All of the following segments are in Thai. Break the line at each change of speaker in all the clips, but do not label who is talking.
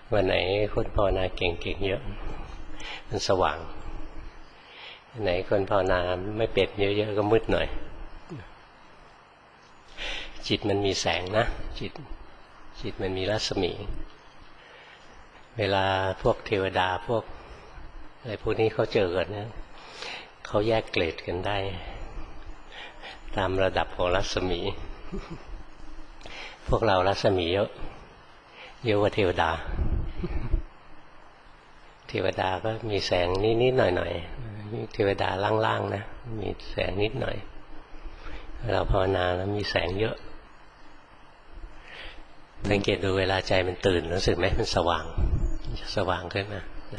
วันไหนคนภาวนาเก่งๆเยอะมันสว่างวันไหนคนภาวนาไม่เป็ดเยอะๆก็มืดหน่อยจิตมันมีแสงนะจิตมันมีรัศมีเวลาพวกเทวดาพวกอะไรพวกนี้เขาเจอกันนะเขาแยกเกรดกันได้ตามระดับของรัศมีพวกเรารัศมีเยอะกว่าเทวดาเทวดาก็มีแสงนิดๆหน่อยๆเทวดาล่างๆนะมีแสงนิดหน่อยเราภาวนาแล้วมีแสงเยอะสังเกตดูเวลาใจมันตื่นรู้สึกไหมมันสว่างขึ้นมา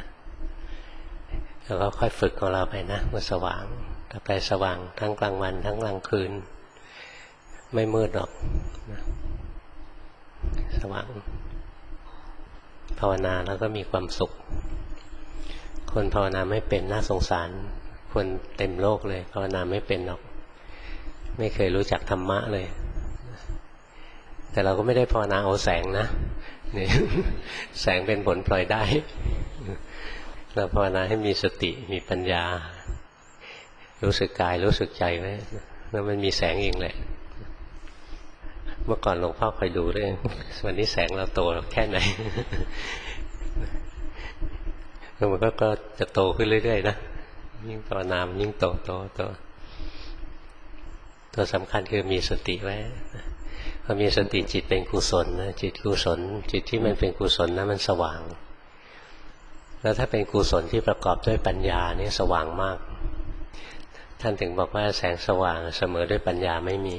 แล้วก็ค่อยฝึกของเราไปนะมันสว่างต่อไปสว่างทั้งกลางวันทั้งกลางคืนไม่มืดหรอกสว่างภาวนาแล้วก็มีความสุขคนภาวนาไม่เป็นน่าสงสารคนเต็มโลกเลยภาวนาไม่เป็นหรอกไม่เคยรู้จักธรรมะเลยแต่เราก็ไม่ได้ภาวนาเอาแสงนะนี่แสงเป็นผลพลอยได้เราภาวนาให้มีสติมีปัญญารู้สึกกายรู้สึกใจไว้แล้วมันมีแสงเองแหละเมื่อก่อนหลวงพ่อคอยดูด้วยวันนี้แสงเราโตแค่ไหนแล้วมันก็จะโตขึ้นเรื่อยๆนะยิ่งภาวนามันยิ่งโตตัวสำคัญคือมีสติไว้พอมีสติจิตเป็นกุศลนะจิตกุศลจิตที่มันเป็นกุศลนะมันสว่างแล้วถ้าเป็นกุศลที่ประกอบด้วยปัญญานี่สว่างมากท่านถึงบอกว่าแสงสว่างเสมอด้วยปัญญาไม่มี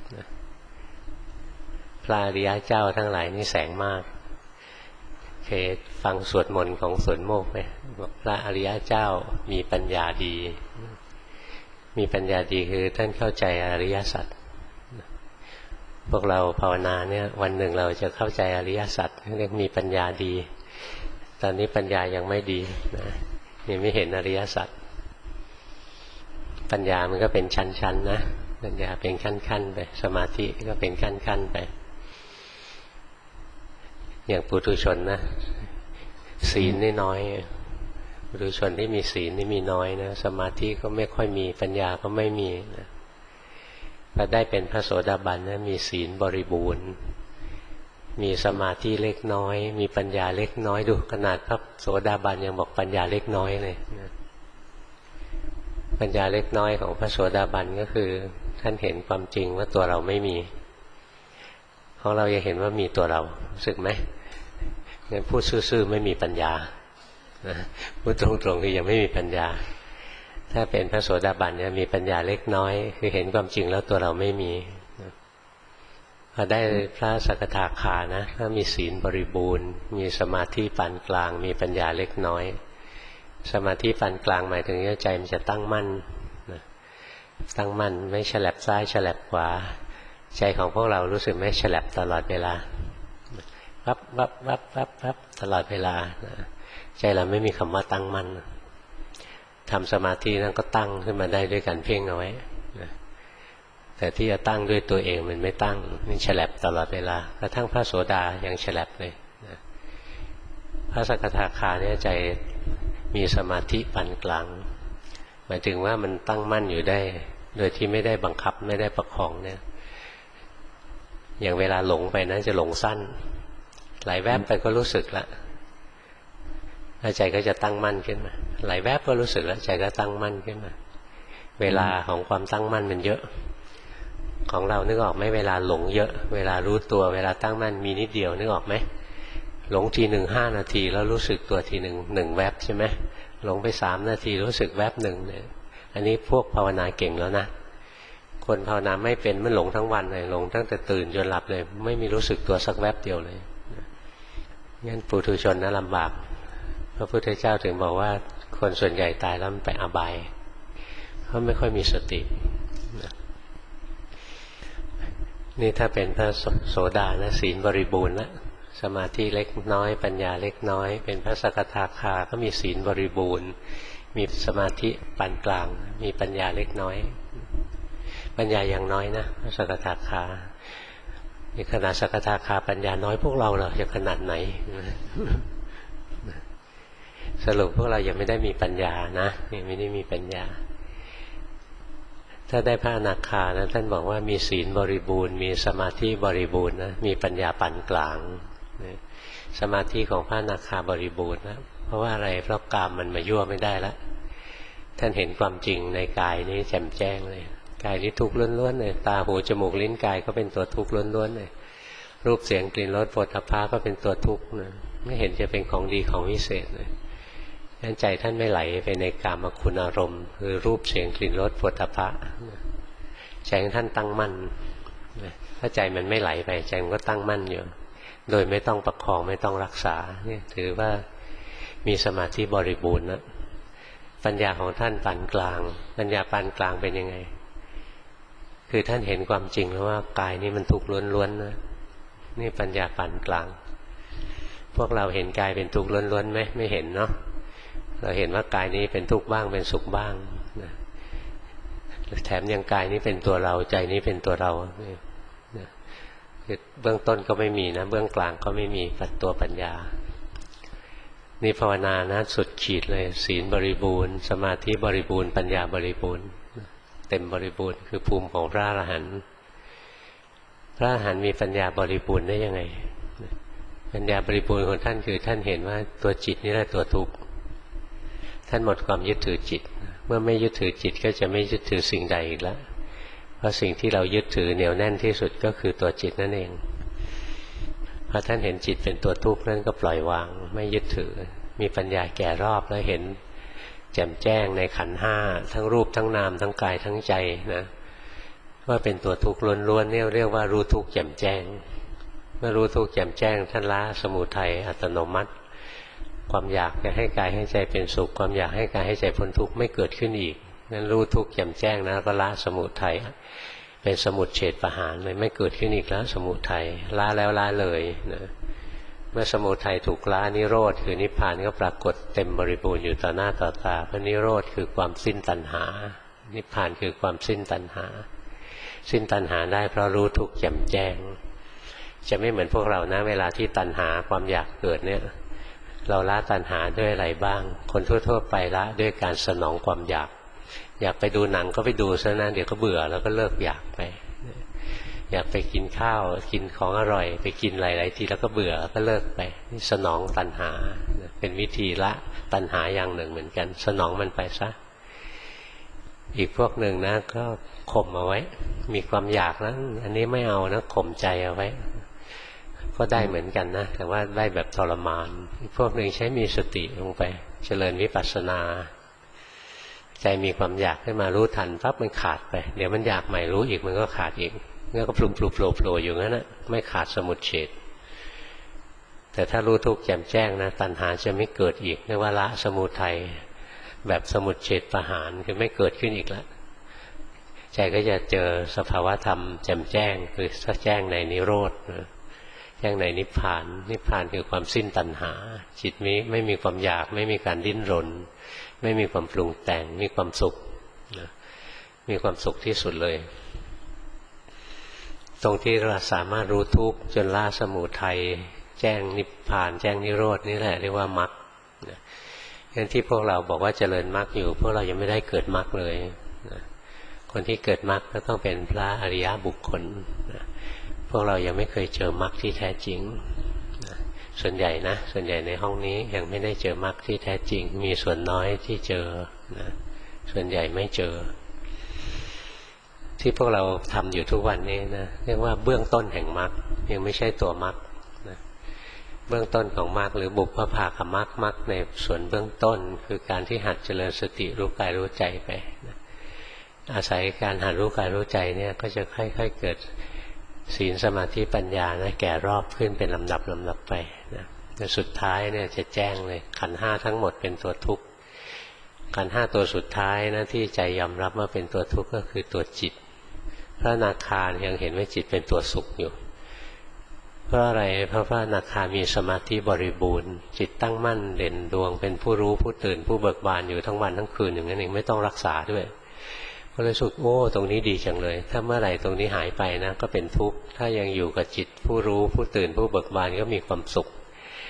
พระอริยเจ้าทั้งหลายนี่แสงมากเคยฟังสวดมนต์ของสวนโมกไหมบอกพระอริยเจ้ามีปัญญาดีมีปัญญาดีคือท่านเข้าใจอริยสัจพวกเราภาวนาเนี่ยวันหนึ่งเราจะเข้าใจอริยสัจเรียกมีปัญญาดีตอนนี้ปัญญายังไม่ดีนะยังไม่เห็นอริยสัจปัญญามันก็เป็นชั้นๆนะปัญญาเป็นขั้นๆไปสมาธิก็เป็นขั้นๆไปอย่างปุถุชนนะศีลนี่น้อยปุถุชนที่มีศีลนี่มีน้อยนะสมาธิก็ไม่ค่อยมีปัญญาก็ไม่มีนะพอได้เป็นพระโสดาบันนะมีศีลบริบูรณ์มีสมาธิเล็กน้อยมีปัญญาเล็กน้อยดูขนาดพระโสดาบันยังบอกปัญญาเล็กน้อยเลยนะปัญญาเล็กน้อยของพระโสดาบันก็คือท่านเห็นความจริงว่าตัวเราไม่มีของเรายังเห็นว่ามีตัวเรารู้สึกไหมงั้นพูดซื่อๆไม่มีปัญญาพูดตรงๆคือยังไม่มีปัญญาถ้าเป็นพระโสดาบันจะมีปัญญาเล็กน้อยคือเห็นความจริงแล้วตัวเราไม่มีพอได้พระสกทาคานะถ้ามีศีลบริบูรณ์มีสมาธิปานกลางมีปัญญาเล็กน้อยสมาธิปานกลางหมายถึงใจมันจะตั้งมั่นตั้งมั่นไม่ฉลับซ้ายฉลับขวาใจของพวกเรารู้สึกไม่ฉลับตลอดเวลาวับตลอดเวลาใจเราไม่มีคำว่าตั้งมั่นทำสมาธินั้นก็ตั้งขึ้นมาได้ด้วยการเพ่งเอาไว้แต่ที่จะตั้งด้วยตัวเองมันไม่ตั้งมันฉลับตลอดเวลากระทั่งพระโสดายังฉลับเลยพระสกทาคาเนี่ยใจมีสมาธิปานกลางหมายถึงว่ามันตั้งมั่นอยู่ได้โดยที่ไม่ได้บังคับไม่ได้ประคองเนี่ยอย่างเวลาหลงไปนะจะหลงสั้นไหลแวบไปก็รู้สึกละแล้วใจก็จะตั้งมั่นขึ้นมาไหลแวบก็รู้สึกแล้วใจก็ตั้งมั่นขึ้นมาเวลาของความตั้งมั่นมันเยอะของเรานึกออกไหมเวลาหลงเยอะเวลารู้ตัวเวลาตั้งมั่นมีนิดเดียวนึกออกไหมหลงทีหนึ่ง5 นาทีแล้วรู้สึกตัวทีหนึ่งแวบใช่ไหมหลงไป3 นาทีรู้สึกแวบหนึ่งเนี่ยอันนี้พวกภาวนาเก่งแล้วนะคนภาวนาไม่เป็นมันหลงทั้งวันเลยหลงตั้งแต่ตื่นจนหลับเลยไม่มีรู้สึกตัวสักแวบเดียวเลยงั้นปุถุชนนะลำบากพระพุทธเจ้าถึงบอกว่าคนส่วนใหญ่ตายแล้วมันไปอบายเพราะไม่ค่อยมีสตินี่ถ้าเป็นพระโสดานะศีลบริบูรณ์แล้วสมาธิเล็กน้อยปัญญาเล็กน้อยเป็นพระสกทาคาก็มีศีลบริบูรณ์มีสมาธิปานกลางมีปัญญาเล็กน้อยปัญญาอย่างน้อยนะพระสกทาคาในขณะสกทาคาปัญญาน้อยพวกเราจะขนาดไหนสรุปพวกเรายังไม่ได้มีปัญญานะยังไม่ได้มีปัญญาถ้าได้พระอนาคานะท่านบอกว่ามีศีลบริบูรณ์มีสมาธิบริบูรณ์นะมีปัญญาปานกลางสมาธิของพระอนาคาบริบูรณ์นะเพราะว่าอะไรเพราะกามมันมายั่วไม่ได้ละท่านเห็นความจริงในกายนี้แจ่มแจ้งเลยกายนี้ทุกข์ล้วนๆเลยตาหูจมูกลิ้นกายก็เป็นตัวทุกข์ล้วนๆเลยรูปเสียงกลิ่นรสโผฏฐัพพะก็เป็นตัวทุกข์นะไม่เห็นจะเป็นของดีของวิเศษเลยท่านใจท่านไม่ไหลไปในกามคุณอารมณ์คือรูปเสียงกลิ่นรสโผฏฐัพพะใจของท่านตั้งมั่นถ้าใจมันไม่ไหลไปใจมันก็ตั้งมั่นอยู่โดยไม่ต้องประคองไม่ต้องรักษาเนี่ยถือว่ามีสมาธิบริบูรณ์นะปัญญาของท่านปานกลางปัญญาปานกลางเป็นยังไงคือท่านเห็นความจริงแล้วว่ากายนี้มันทุกข์ล้วนๆนะนี่ปัญญาปานกลางพวกเราเห็นกายเป็นทุกข์ล้วนๆไหมไม่เห็นเนาะเราเห็นว่ากายนี้เป็นทุกข์บ้างเป็นสุขบ้างนะแถมยังกายนี้เป็นตัวเราใจนี้เป็นตัวเราเบื้องต้นก็ไม่มีนะเบื้องกลางก็ไม่มีตัวปัญญานี่ภาวนานะสุดขีดเลยศีลบริบูรณ์สมาธิบริบูรณ์ปัญญาบริบูรณ์เต็มบริบูรณ์คือภูมิของพระอรหันต์พระอรหันต์มีปัญญาบริบูรณ์ได้ยังไงปัญญาบริบูรณ์ของท่านคือท่านเห็นว่าตัวจิตนี่แหละตัวทุกข์ท่านหมดความยึดถือจิตเมื่อไม่ยึดถือจิตก็จะไม่ยึดถือสิ่งใดอีกแล้วเพราะสิ่งที่เรายึดถือเหนียวแน่นที่สุดก็คือตัวจิตนั่นเองพอท่านเห็นจิตเป็นตัวทุกข์นั่นก็ปล่อยวางไม่ยึดถือมีปัญญาแก่รอบแล้วเห็นแจ่มแจ้งในขันธ์ห้าทั้งรูปทั้งนามทั้งกายทั้งใจนะว่าเป็นตัวทุกข์ล้วนๆเนี่ยเรียกว่ารู้ทุกข์แจ่มแจ้งเมื่อรู้ทุกข์แจ่มแจ้งท่านละสมุทัยอัตโนมัติความอยากจะให้กายให้ใจเป็นสุขความอยากให้กายให้ใจพ้นทุกข์ไม่เกิดขึ้นอีกนั้นรู้ทุกข์แจ่มแจ้งนะก็ละสมุทัยเป็นสมุจเฉทประหารเลยไม่เกิดขึ้นอีกแล้วสมุทัยละแล้วละเลยนะเมื่อสมุทัยถูกละนิโรธคือนิพพานก็ปรากฏเต็มบริบูรณ์อยู่ต่อหน้าต่อตาเพราะนิโรธคือความสิ้นตัณหานิพพานคือความสิ้นตัณหาสิ้นตัณหาได้เพราะรู้ทุกข์แจ่มแจ้งจะไม่เหมือนพวกเรานะเวลาที่ตัณหาความอยากเกิดเนี่ยเราละตัณหาด้วยอะไรบ้างคนทั่วๆไปละด้วยการสนองความอยากอยากไปดูหนังก็ไปดูซะนะเดี๋ยวก็เบื่อแล้วก็เลิกอยากไปอยากไปกินข้าวกินของอร่อยไปกินหลายๆทีแล้วก็เบื่อก็เลิกไปนี่สนองตัณหาเป็นวิธีละตัณหาอย่างหนึ่งเหมือนกันสนองมันไปซะอีกพวกหนึ่งนะก็ข่มเอาไว้มีความอยากนะอันนี้ไม่เอานะข่มใจเอาไว้ก็ได้เหมือนกันนะแต่ว่าได้แบบทรมานอีกพวกหนึ่งใช้มีสติลงไปเจริญวิปัสสนาใจมีความอยากขึ้นมารู้ทันปั๊บมันขาดไปเดี๋ยวมันอยากใหม่รู้อีกมันก็ขาดอีกแล้วก็พลุโผล่อยู่งั้นนะไม่ขาดสมุจเฉทแต่ถ้ารู้ทุกข์แจ่มแจ้งนะตัณหาจะไม่เกิดอีกเรียกว่าละสมุทัยแบบสมุจเฉทประหารคือไม่เกิดขึ้นอีกแล้วใจก็จะเจอสภาวะธรรมแจ่มแจ้งคือแจ้งในนิโรธแจ้งในนิพพานนิพพานคือความสิ้นตัณหาจิตนี้ไม่มีความอยากไม่มีการดิ้นรนไม่มีความปรุงแต่งมีความสุขนะมีความสุขที่สุดเลยตรงที่เราสามารถรู้ทุกข์จนละสมุทัยแจ้งนิพพานแจ้งนิโรธนี่แหละเรียกว่ามรรคนะงั้นที่พวกเราบอกว่าเจริญมรรคอยู่พวกเรายังไม่ได้เกิดมรรคเลยนะคนที่เกิดมรรคก็ต้องเป็นพระอริยบุคคลนะพวกเรายังไม่เคยเจอมรรคที่แท้จริงนะส่วนใหญ่ในห้องนี้ยังไม่ได้เจอมรรคที่แท้จริงมีส่วนน้อยที่เจอนะส่วนใหญ่ไม่เจอที่พวกเราทำอยู่ทุกวันนี้นะเรียกว่าเบื้องต้นแห่งมรรคยังไม่ใช่ตัวมรรคนะเบื้องต้นของมรรคหรือบุพภาคมรรคมรรคในส่วนเบื้องต้นคือการที่หัดเจริญสติรู้กายรู้ใจไปนะอาศัยการหัดรู้กายรู้ใจเนี่ยก็จะค่อยๆเกิดศีลสมาธิปัญญานะแก่รอบขึ้นเป็นลำดับไปนะแต่สุดท้ายเนี่ยจะแจ้งเลยขันธ์ห้าทั้งหมดเป็นตัวทุกข์ขันธ์ห้าตัวสุดท้ายนะที่ใจยอมรับว่าเป็นตัวทุกข์ก็คือตัวจิตพระอนาคายังเห็นว่าจิตเป็นตัวสุขอยู่เพราะอะไรเพราะพระอนาคามีสมาธิบริบูรณ์จิตตั้งมั่นเด่นดวงเป็นผู้รู้ผู้ตื่นผู้เบิกบานอยู่ทั้งวันทั้งคืนอย่างนั้นเองไม่ต้องรักษาด้วยก็เลยสุดโอ้ตรงนี้ดีจังเลยถ้าเมื่อไหร่ตรงนี้หายไปนะก็เป็นทุกข์ถ้ายังอยู่กับจิตผู้รู้ผู้ตื่นผู้เบิกบานก็มีความสุข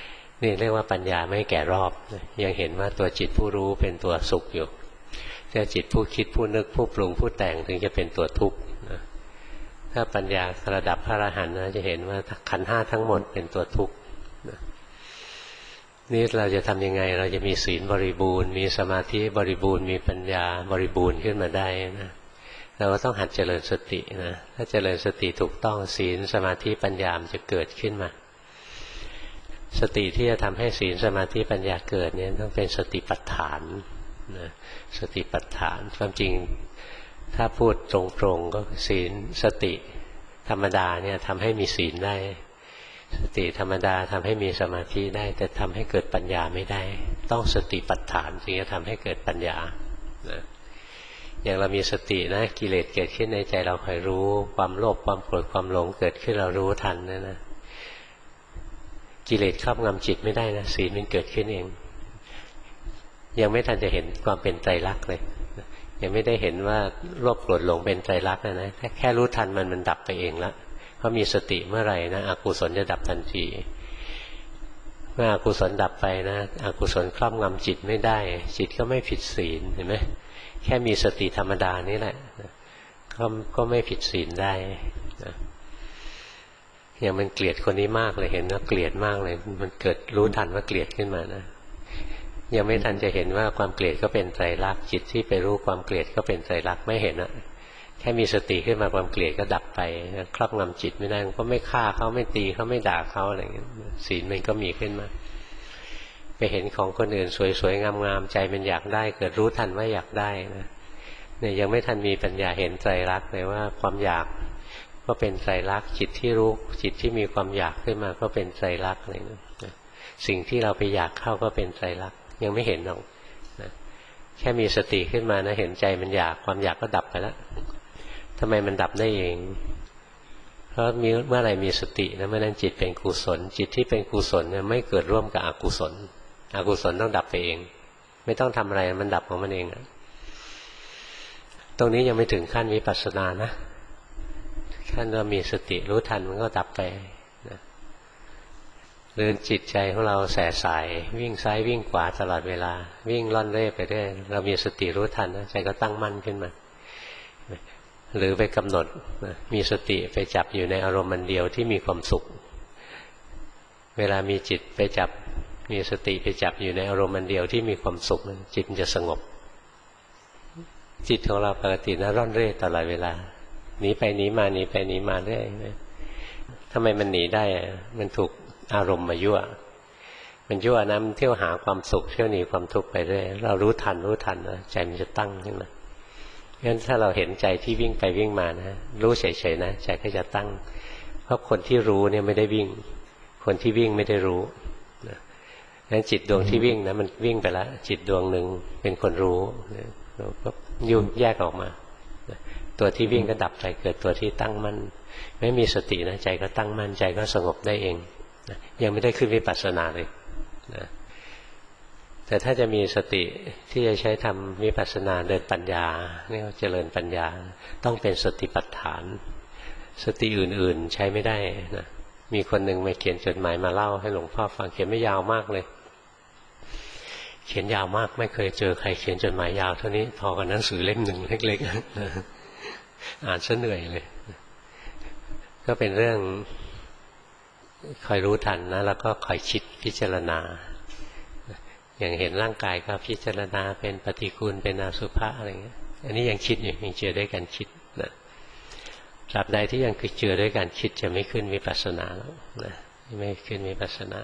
นี่เรียกว่าปัญญาไม่แก่รอบยังเห็นว่าตัวจิตผู้รู้เป็นตัวสุขอยู่แต่จิตผู้คิดผู้นึกผู้ปรุงผู้แต่งถึงจะเป็นตัวทุกข์นะถ้าปัญญาระดับพระอรหันต์นะจะเห็นว่าขันธ์ห้าทั้งหมดเป็นตัวทุกข์นะนี่เราจะทำยังไงเราจะมีศีลบริบูรณ์มีสมาธิบริบูรณ์มีปัญญาบริบูรณ์ขึ้นมาได้นะเราก็ต้องหัดเจริญสตินะถ้าเจริญสติถูกต้องศีลสมาธิปัญญามันจะเกิดขึ้นมาสติที่จะทำให้ศีลสมาธิปัญญาเกิดเนี่ยต้องเป็นสติปัฏฐานนะสติปัฏฐานความจริงถ้าพูดตรงๆก็ศีลสติธรรมดาเนี่ยทำให้มีศีลได้สติธรรมดาทำให้มีสมาธิได้แต่ทำให้เกิดปัญญาไม่ได้ต้องสติปัฏฐานถึงจะทำให้เกิดปัญญานะอย่างเรามีสตินะกิเลสเกิดขึ้นในใจเราคอยรู้ความโลภความโกรธความหลงเกิดขึ้นเรารู้ทันนะกิเลสครอบงำจิตไม่ได้นะศีลมันเกิดขึ้นเองยังไม่ทันจะเห็นความเป็นไตรลักษณ์เลยยังไม่ได้เห็นว่าโลภโกรธหลงเป็นไตรลักษณ์นะแค่รู้ทันมันดับไปเองละเพราะมีสติเมื่อไหร่นะอกุศลจะดับทันทีเมื่ออกุศลดับไปนะอกุศลครอบงำจิตไม่ได้จิตก็ไม่ผิดศีลเห็นไหมแค่มีสติธรรมดานี่แหละก็ไม่ผิดศีลได้นะอย่างมันเกลียดคนนี้มากเลยเห็นว่าเกลียดมากเลยมันเกิดรู้ทันว่าเกลียดขึ้นมานะยังไม่ทันจะเห็นว่าความเกลียดก็เป็นไตรลักษณ์จิตที่ไปรู้ความเกลียดก็เป็นไตรลักษณ์ไม่เห็นอะแค่มีสติขึ้นมาความเกลียดก็ดับไปครอบงำจิตไม่ได้ก็ไม่ฆ่าเขาไม่ตีเขาไม่ด่าเขาอะไรอย่างเงี้ยศีลมันก็มีขึ้นมาไปเห็นของคนอื่นสวยๆงามๆใจมันอยากได้เกิดรู้ทันว่าอยากได้นะเนี่ยยังไม่ทันมีปัญญาเห็นไตรลักษณ์เลยว่าความอยากก็เป็นไตรลักษณ์จิตที่รู้จิตที่มีความอยากขึ้นมาก็เป็นไตรลักษณ์อะไรนะสิ่งที่เราไปอยากเข้าก็เป็นไตรลักษณ์ยังไม่เห็นหรอกนะแค่มีสติขึ้นมานะเห็นใจมันอยากความอยากก็ดับไปแล้วทำไมมันดับได้เองเพราะเมื่อไหร่มีสตินะเมื่อนั้นจิตเป็นกุศลจิตที่เป็นกุศลเนี่ยไม่เกิดร่วมกับอกุศลอกุศลต้องดับไปเองไม่ต้องทำอะไรมันดับของมันเองนะตรงนี้ยังไม่ถึงขั้นวิปัสสนานะขั้นเรามีสติรู้ทันมันก็ดับไปนะหรือจิตใจของเราแส่สายวิ่งซ้ายวิ่งขวาตลอดเวลาวิ่งล่อนเร่ไปเรื่อยเรามีสติรู้ทันนะใจก็ตั้งมั่นขึ้นมาหรือไปกำหนดมีสติไปจับอยู่ในอารมณ์มันเดียวที่มีความสุขเวลามีจิตไปจับมีสติไปจับอยู่ในอารมณ์มันเดียวที่มีความสุขจิตมันจะสงบจิตของเราปกตินะร่อนเร่ตลอดเวลาหนีไปหนีมาหนีไปหนีมาเรื่อยทำไมมันหนีได้มันถูกอารมณ์มายั่วมันยั่วนะมันเที่ยวหาความสุขเที่ยวหนีความทุกข์ไปเรื่อยเรารู้ทันนะใจมันจะตั้งขึ้นมางั้นถ้าเราเห็นใจที่วิ่งไปวิ่งมานะรู้เฉยๆนะใจก็จะตั้งเพราะคนที่รู้เนี่ยไม่ได้วิ่งคนที่วิ่งไม่ได้รู้นะงั้นจิตดวงที่วิ่งนะมันวิ่งไปแล้วจิตดวงหนึ่งเป็นคนรู้เราก็ยุ่งแยกออกมาตัวที่วิ่งก็ดับไปเกิดตัวที่ตั้งมั่นไม่มีสตินะใจก็ตั้งมั่นใจก็สงบได้เองนะยังไม่ได้ขึ้นวิปัสสนาเลยนะแต่ถ้าจะมีสติที่จะใช้ทำวิปัสสนาเดินปัญญาเนี่ยเจริญปัญญาต้องเป็นสติปัฏฐานสติอื่นๆใช้ไม่ได้นะมีคนหนึ่งมาเขียนจดหมายมาเล่าให้หลวงพ่อฟังเขียนไม่ยาวมากเลยเขียนยาวมากไม่เคยเจอใครเขียนจดหมายยาวเท่านี้พอกับหนังสือเล่มหนึ่งเล็กๆอ่านซะเหนื่อยเลยก็เป็นเรื่องคอยรู้ทันนะแล้วก็คอยคิดพิจารณาอย่างเห็นร่างกายก็พิจารณาเป็นปฏิกูลเป็นอสุภะอะไรเงี้ยอันนี้ยังคิดอยู่ยังเจือด้วยการคิดนะตราบใดที่ยังเจือด้วยการคิดจะไม่ขึ้นวิปัสสนาแล้วนะไม่ขึ้นวิปัสสนา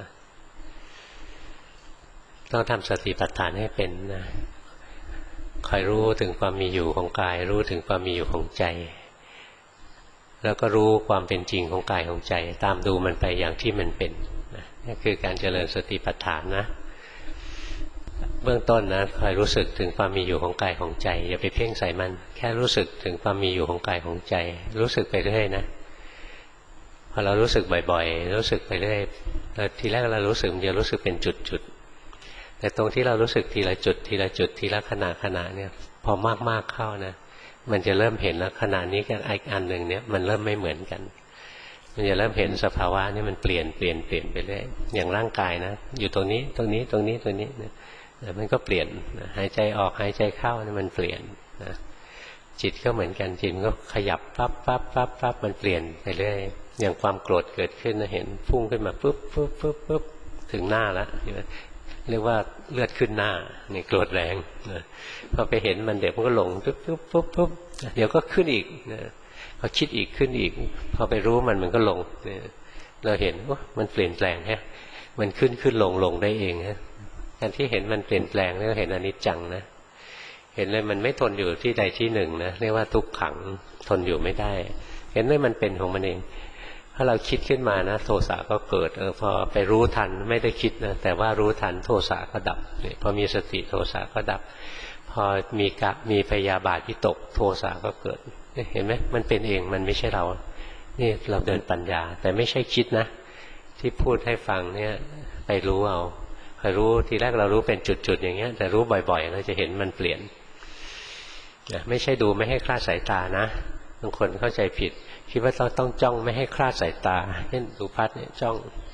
ต้องทำสติปัฏฐานให้เป็นนะคอยรู้ถึงความมีอยู่ของกายรู้ถึงความมีอยู่ของใจแล้วก็รู้ความเป็นจริงของกายของใจตามดูมันไปอย่างที่มันเป็นนะนี่คือการเจริญสติปัฏฐานนะเบื้องต้นนะคอยรู้สึกถึงความมีอยู่ของกายของใจอย่าไปเพ่งใส่มันแค่รู้สึกถึงความมีอยู่ของกายของใจรู้สึกไปเรื่อยนะพอเรารู้สึกบ่อยๆรู้สึกไปเรื่อยทีแรกเรารู้สึกมันจะรู้สึกเป็นจุดๆแต่ตรงที่เรารู้สึกทีละจุดทีละจุดทีละขณะเนี่ยพอมากๆเข้านะมันจะเริ่มเห็นแล้วขณะนี้กับอีกอันหนึ่งเนี่ยมันเริ่มไม่เหมือนกันมันจะเริ่มเห็นสภาวะนี่มันเปลี่ยนไปเรื่อยอย่างร่างกายนะอยู่ตรงนี้นะมันก็เปลี่ยนหายใจออกหายใจเข้านี่มันเปลี่ยนนะจิตก็เหมือนกันจิตก็ขยับปั๊บมันเปลี่ยนไปเรื่อยอย่างความโกรธเกิดขึ้นนะเห็นพุ่งขึ้นมาปุ๊บถึงหน้าแล้วเรียกว่าเลือดขึ้นหน้านี่โกรธแรงนะพอไปเห็นมันเดี๋ยวมันก็หลงปุ๊บเดี๋ยวก็ขึ้นอีกนะพอคิดอีกขึ้นอีกพอไปรู้มันก็ลงเราเห็นว่ามันเปลี่ยนแปลงฮะมันขึ้นลงได้เองฮะการที่เห็นมันเปลี่ยนแปลงนี่ก็เห็นอนิจจังนะเห็นเลยมันไม่ทนอยู่ที่ใดที่หนึ่งนะเรียกว่าทุกขังทนอยู่ไม่ได้เห็นเลยมันเป็นของมันเองถ้าเราคิดขึ้นมานะโทสะก็เกิดพอไปรู้ทันไม่ได้คิดนะแต่ว่ารู้ทันโทสะก็ดับเนี่ยพอมีสติโทสะก็ดับพอมีพยาบาทวิตกโทสะก็เกิดเห็นไหมมันเป็นเองมันไม่ใช่เรานี่เราเดินปัญญาแต่ไม่ใช่คิดนะที่พูดให้ฟังเนี่ยไปรู้เอาพอรู้ทีแรกเรารู้เป็นจุดๆอย่างเงี้ยแต่รู้บ่อยๆเราจะเห็นมันเปลี่ยนไม่ใช่ดูไม่ให้คลาดสายตานะบางคนเข้าใจผิดคิดว่าเราต้องจ้องไม่ให้คลาดสายตาเช่นดูพัดเนี่ยจ้อง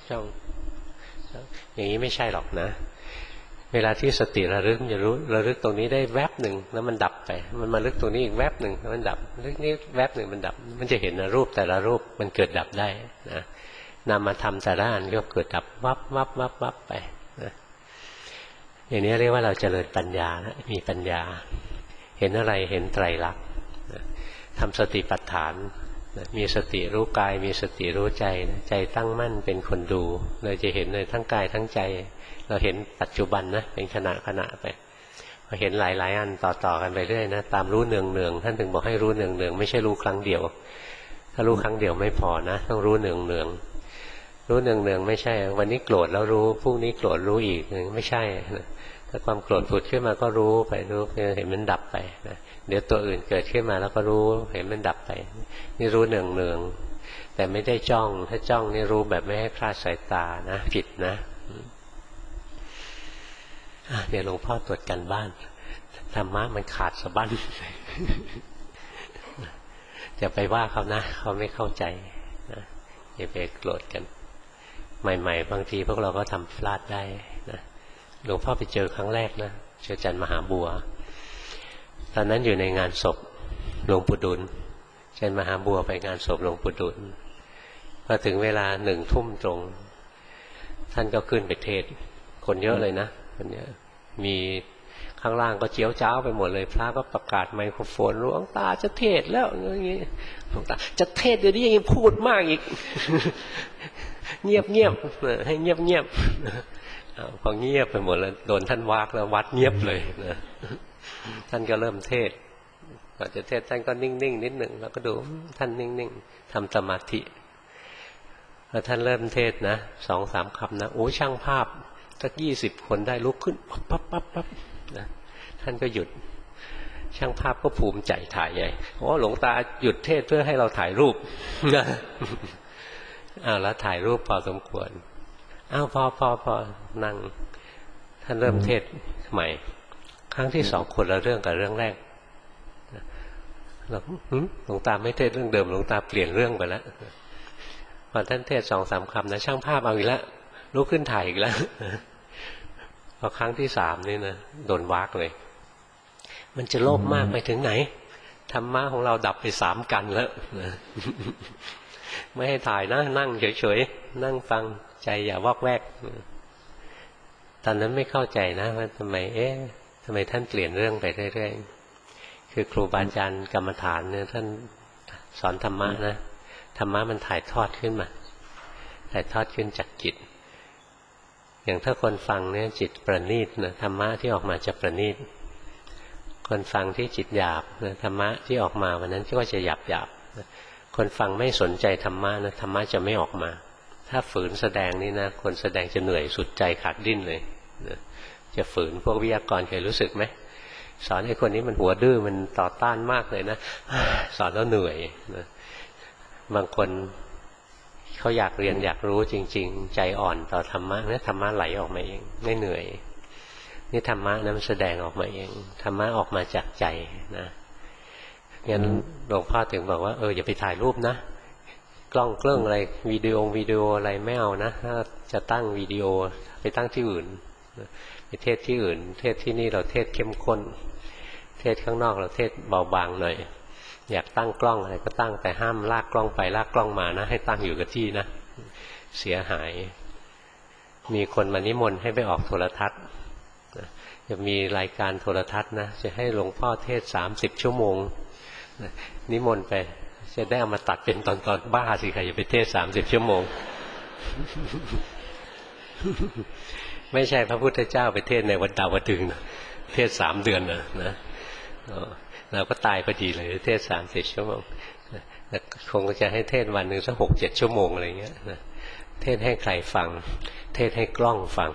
อย่างนี้ไม่ใช่หรอกนะเวลาที่สติระลึกจะรู้ระลึกตรงนี้ได้แวบหนึ่งแล้วมันดับไปมันมาลึกตรงนี้อีกแวบหนึ่งแล้วมันดับลึกนี้แวบหนึ่งมันดับมันจะเห็นรูปแต่ละรูปมันเกิดดับได้นะนำมาทำแต่ละอันก็เกิดดับวับไปนะอย่างนี้เรียกว่าเราเจริญปัญญานะมีปัญญาเห็นอะไรเห็นไตรลักษณ์ทำสติปัฏฐานมีสติรู้กายมีสติรู้ใจใจตั้งมั่นเป็นคนดูเราจะเห็นเลยทั้งกายทั้งใจเราเห็นปัจจุบันนะเป็นขณะไปพอเห็นหลายอันต่อกันไปเรื่อยนะตามรู้เนืองท่านถึงบอกให้รู้เนืองไม่ใช่รู้ครั้งเดียวถ้ารู้ครั้งเดียวไม่พอนะต้องรู้เนืองรู้เนืองไม่ใช่วันนี้โกรธแล้วรู้พรุ่งนี้โกรธรู้อีกไม่ใช่ถ้าความโกรธผุดขึ้นมาก็รู้ไปรู้เห็นมันดับไปนะเดี๋ยวตัวอื่นเกิดขึ้นมาแล้วก็รู้เห็นมันดับไปนี่รู้เนืองแต่ไม่ได้จ้องถ้าจ้องนี่รู้แบบไม่ให้คลาดสายตานะผิดนะเดี๋ยวหลวงพ่อตรวจกันบ้านธรรมะมันขาดสะบั้นจะไปว่าเขานะเขาไม่เข้าใจนะอย่าไปโกรธกันใหม่ๆบางทีพวกเราก็ทำพลาดได้นะหลวงพ่อไปเจอครั้งแรกนะเจอจันมหาบัวตอนนั้นอยู่ในงานศพหลวงปู่ดุลจันมหาบัวไปงานศพหลวงปู่ดุลพอถึงเวลา1 ทุ่มตรงท่านก็ขึ้นไปเทศคนเยอะเลยนะคนเยอะมีข้างล่างก็เจียวจ้าวไปหมดเลยพระก็ประกาศไมโครโฟนหลวงตาจะเทศแล้วอย่างนี้หลวงตาจะเทศเดี๋ยวนี้ยังพูดมากอีก เงียบให้เงียบพอเงียบไปหมดแล้วโดนท่านวากแล้ววัดเงียบเลยนะท่านก็เริ่มเทศก่อนจะเทศท่านก็นิ่งนิดหนึ่งแล้วก็ดูท่านนิ่งทำสมาธิพอท่านเริ่มเทศนะ2-3 คำนะโอ้ช่างภาพสัก20 คนได้ลุกขึ้นปั๊บนะท่านก็หยุดช่างภาพก็ภูมิใจถ่ายใหญ่หลวงตาหยุดเทศเพื่อให้เราถ่ายรูปนะแล้วถ่ายรูปพอสมควรพอนั่งท่านเริ่มเทศใหม่ครั้งที่2คนละเรื่องกับเรื่องแรกหลวงตาไม่เทศเรื่องเดิมหลวงตาเปลี่ยนเรื่องไปแล้วพอท่านเทศ2-3 คำนะช่างภาพเอาอีกแล้วลุกขึ้นถ่ายอีกแล้วพอครั้งที่3นี่นะโดนวากเลยมันจะโลภมากไปถึงไหนธรรมะของเราดับไป3 กันแล้วไม่ให้ถ่ายนะนั่งเฉยๆนั่งฟังใจอย่าวอกแวกตอนนั้นไม่เข้าใจนะว่าทำไมท่านเปลี่ยนเรื่องไปเรื่อยๆคือครูบาอาจารย์กรรมฐานเนี่ยท่านสอนธรรมะนะธรรมะมันถ่ายทอดขึ้นมาถ่ายทอดขึ้นจากจิตอย่างถ้าคนฟังเนี่ยจิตประณีตนะธรรมะที่ออกมาจะประณีตคนฟังที่จิตหยาบนะธรรมะที่ออกมาวันนั้นก็จะหยาบคนฟังไม่สนใจธรรมะนะธรรมะจะไม่ออกมาถ้าฝืนแสดงนี่นะคนแสดงจะเหนื่อยสุดใจขาดดิ้นเลยนะจะฝืนพวกวิทยากรเคยรู้สึกไหมสอนให้คนนี้มันหัวดื้อมันต่อต้านมากเลยนะสอนแล้วเหนื่อยนะบางคนเขาอยากเรียนอยากรู้จริงๆใจอ่อนต่อธรรมะเนี่ยธรรมะไหลออกมาเองไม่เหนื่อยนี่ธรรมะนั้นแสดงออกมาเองธรรมะออกมาจากใจนะงั้นหลวงพ่อถึงบอกว่าอย่าไปถ่ายรูปนะกล้องเครื่องอะไรวิดีโออะไรไม่เอานะถ้าจะตั้งวิดีโอไปตั้งที่อื่นไปเทศที่อื่นเทศที่นี่เราเทศเข้มข้นเทศข้างนอกเราเทศเบาบางหน่อยอยากตั้งกล้องอะไรก็ตั้งแต่ห้ามลากกล้องไปลากกล้องมานะให้ตั้งอยู่กับที่นะเสียหายมีคนมานิมนต์ให้ไปออกโทรทัศน์จะมีรายการโทรทัศน์นะจะให้หลวงพ่อเทศ30 ชั่วโมงนิมนต์ไปจะได้เอามาตัดเป็นตอนบ้าสิใครจะไปเทศ30 ชั่วโมง ไม่ใช่พระพุทธเจ้าไปเทศในวัดดาวดึงส์เทศ3 เดือนนะเราก็ตายพอดีเลยเทศ30 ชั่วโมงแต่คงจะให้เทศวันหนึ่งสัก6-7 ชั่วโมงอะไรเงี้ยนะเทศให้ใครฟังเทศให้กล้องฟัง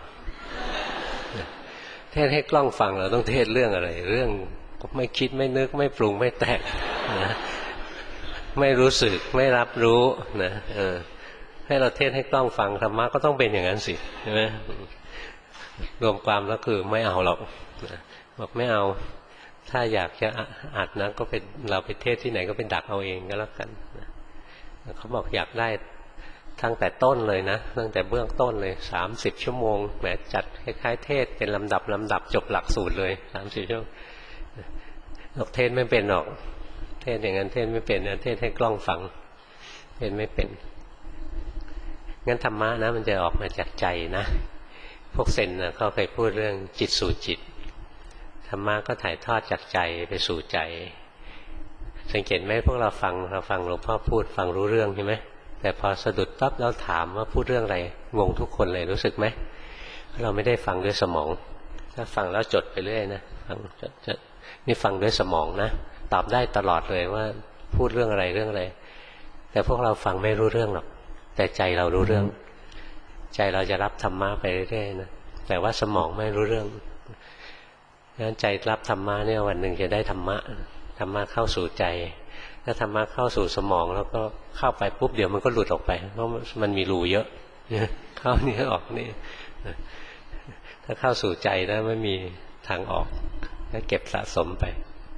เทศให้กล้องฟังเราต้องเทศเรื่องอะไรเรื่องไม่คิดไม่นึกไม่ปรุงไม่แต่งนะไม่รู้สึกไม่รับรู้นะให้เราเทศให้กล้องฟังธรรมะก็ต้องเป็นอย่างนั้นสิใช่ไหมรวมความแล้วคือไม่เอาหรอกบอกไม่เอาถ้าอยากจะอัดนะก็เป็นเราไปเทศที่ไหนก็เป็นดักเอาเองก็แล้วกันเขาบอกอยากได้ตั้งแต่ต้นเลยนะตั้งแต่เบื้องต้นเลย30 ชั่วโมงแหมจัดคล้ายๆเทศเป็นลำดับจบหลักสูตรเลย30 ชั่วโมงบอกเทศไม่เป็นหรอกเทศอย่างนั้นเทศไม่เป็นนะเทศให้กล้องฟังเทศไม่เป็นงั้นธรรมะนะมันจะออกมาจากใจนะพวกเซนนะเขาเคยพูดเรื่องจิตสู่จิตธรรมะก็ถ่ายทอดจากใจไปสู่ใจสังเกตไหมพวกเราฟังหลวงพ่อพูดฟังรู้เรื่องใช่ไหมแต่พอสะดุดปั๊บแล้วถามว่าพูดเรื่องอะไรงงทุกคนเลยรู้สึกไหมเราไม่ได้ฟังด้วยสมองถ้าฟังแล้วจดไปเรื่อยนะฟังจดนี่ฟังด้วยสมองนะตอบได้ตลอดเลยว่าพูดเรื่องอะไรแต่พวกเราฟังไม่รู้เรื่องหรอกแต่ใจเรารู้เรื่องใจเราจะรับธรรมะไปเรื่อยๆนะแต่ว่าสมองไม่รู้เรื่องงั้นใจรับธรรมะเนี่ยวันหนึ่งจะได้ธรรมะเข้าสู่ใจถ้าธรรมะเข้าสู่สมองแล้วก็เข้าไปปุ๊บเดี๋ยวมันก็หลุดออกไปเพราะมันมีรูเยอะเข้านี่ออกนี่ถ้าเข้าสู่ใจแล้วไม่มีทางออกก็เก็บสะสมไป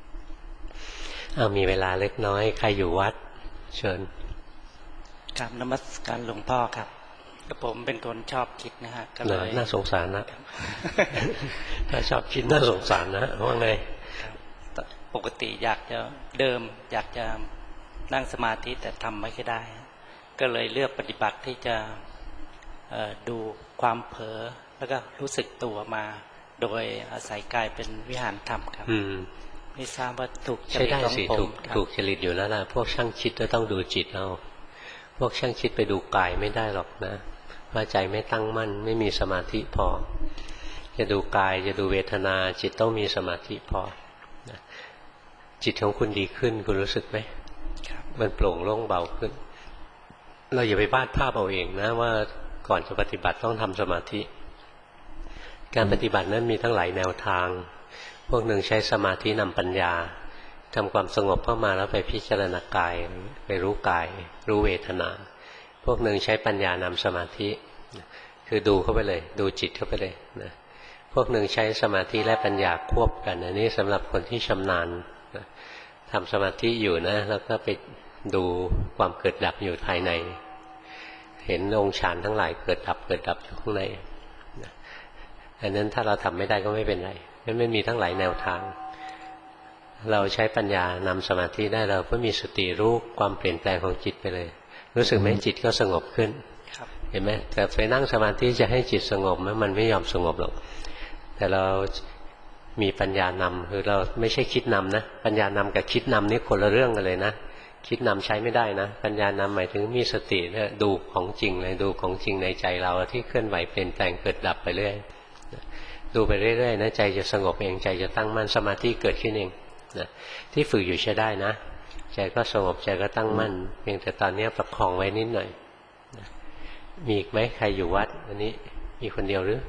มีเวลาเล็กน้อยใครอยู่วัดเชิญ
กราบนมัสการหลวงพ่อครับผมเป็นคนชอบคิดนะฮะก็เลย
น่าสงสารนะถ้าชอบคิดน่าสงสารนะว่าไง
ปกติอยากจะนั่งสมาธิแต่ทำไม่ค่อยได้ก็เลยเลือกปฏิบัติที่จะดูความเผลอแล้วก็รู้สึกตัวมาโดยอาศัยกายเป็นวิหารธรรมครับไม่ทราบว่าถูกจริตของผม
ถูกจริตอยู่แล้วล่ะพวกช่างคิดก็ต้องดูจิตเอาพวกช่างคิดไปดูกายไม่ได้หรอกนะว่าใจไม่ตั้งมั่นไม่มีสมาธิพอจะดูกายจะดูเวทนาจิตต้องมีสมาธิพอจิตของคุณดีขึ้นคุณรู้สึกไหมมันโปร่งโล่งเบาขึ้นเราอย่าไปวาดภาพเอาเองนะว่าก่อนจะปฏิบัติต้องทำสมาธิการปฏิบัตินั้นมีทั้งหลายแนวทางพวกหนึ่งใช้สมาธินำปัญญาทำความสงบเข้ามาแล้วไปพิจารณากายไปรู้กายรู้เวทนาพวกหนึ่งใช้ปัญญานำสมาธิคือดูเข้าไปเลยดูจิตเข้าไปเลยนะพวกหนึ่งใช้สมาธิและปัญญาควบกันอันนี้สำหรับคนที่ชำนาญทำสมาธิอยู่นะแล้วก็ไปดูความเกิดดับอยู่ภายในเห็นองค์ฌานทั้งหลายเกิดดับอยู่ข้างในอันนั้นถ้าเราทำไม่ได้ก็ไม่เป็นไรไม่มีทั้งหลายแนวทางเราใช้ปัญญานำสมาธิได้เราก็มีสติรู้ความเปลี่ยนแปลงของจิตไปเลยรู้สึกไหมจิตก็สงบขึ้นเห็นไหมแต่ไปนั่งสมาธิจะให้จิตสงบมันไม่ยอมสงบหรอกแต่เรามีปัญญานำคือเราไม่ใช่คิดนำนะปัญญานำกับคิดนำนี่คนละเรื่องกันเลยนะคิดนำใช้ไม่ได้นะปัญญานำหมายถึงมีสติเนี่ยดูของจริงเลยดูของจริงในใจเราที่เคลื่อนไหวเปลี่ยนแปลงเกิดดับไปเรื่อยดูไปเรื่อยๆนะใจจะสงบเองใจจะตั้งมั่นสมาธิเกิดขึ้นเองนะที่ฝึกอยู่ใช้ได้นะใจก็สงบใจก็ตั้งมั่นเพียงแต่ตอนนี้ประคองไว้นิดหน่อยนะมีอีกไหมใครอยู่วัดวันนี้มีคนเดียวหรือ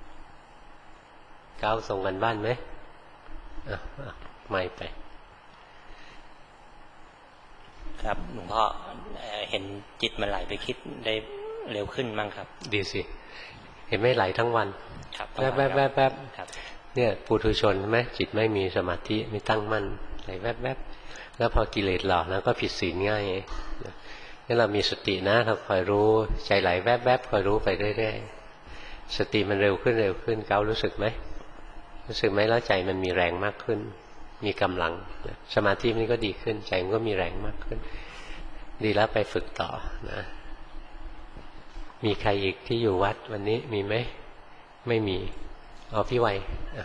ก้าวส่งกันบ้านไหมไม่ไป
ครับหลวงพ่อเห็นจิตมันไหลไปคิดได้เร็วขึ้นมั้งครับ
ดีสิเห็นไม่ไหลทั้งวันแวบเนี่ยปุถุชนใช่ไหมจิตไม่มีสมาธิไม่ตั้งมั่นไหลแวบแล้วพอกิเลสหลอกแล้วก็ผิดศีลง่ายงั้นเรามีสตินะเราคอยรู้ใจไหลแวบๆคอยรู้ไปเรื่อยๆสติมันเร็วขึ้นเร็วขึ้นเก้ารู้สึกไหมรู้สึกไหมแล้วใจมันมีแรงมากขึ้นมีกำลังสมาธิมันก็ดีขึ้นใจมันก็มีแรงมากขึ้นดีแล้วไปฝึกต่อนะมีใครอีกที่อยู่วัดวันนี้มีไหมไม่มีเอาพี่ไว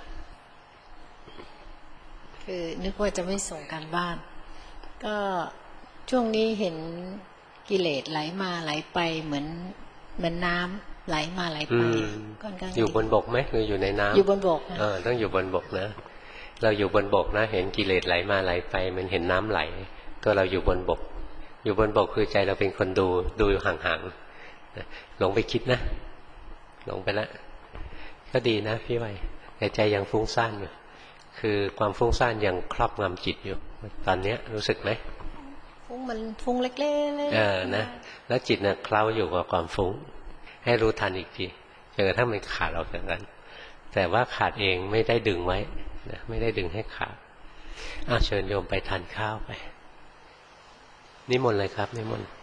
คือนึกว่าจะไม่ส่งการบ้านก็ช่วงนี้เห็นกิเลสไหลมาไหลไปเหมือนน้ำไหลมาไหลไปค่อนข้างอยู่
บนบกไหมหรืออยู่ในน้ำ
อยู่บนบก
ต้องอยู่บนบกนะเราอยู่บนบกนะเห็นกิเลสไหลมาไหลไปมันเห็นน้ำไหลตัวเราอยู่บนบกอยู่บนบกคือใจเราเป็นคนดูห่างๆหลงไปคิดนะหลงไปแล้วก็ดีนะพี่ไวแต่ใจยังฟุ้งซ่านอยู่คือความฟุ้งซ่านยังครอบงำจิตอยู่ตอนนี้รู้สึกไหม
มันฟุ้งเล็กๆ
นะแล้วจิตเนี่ยเคล้าอยู่กับความฟุ้งให้รู้ทันอีกทีจนกระทั่งมันขาดออกจากกันแต่ว่าขาดเองไม่ได้ดึงไว้นะไม่ได้ดึงให้ขาดเชิญโยมไปทานข้าวไปนิมนต์เลยครับนิมนต์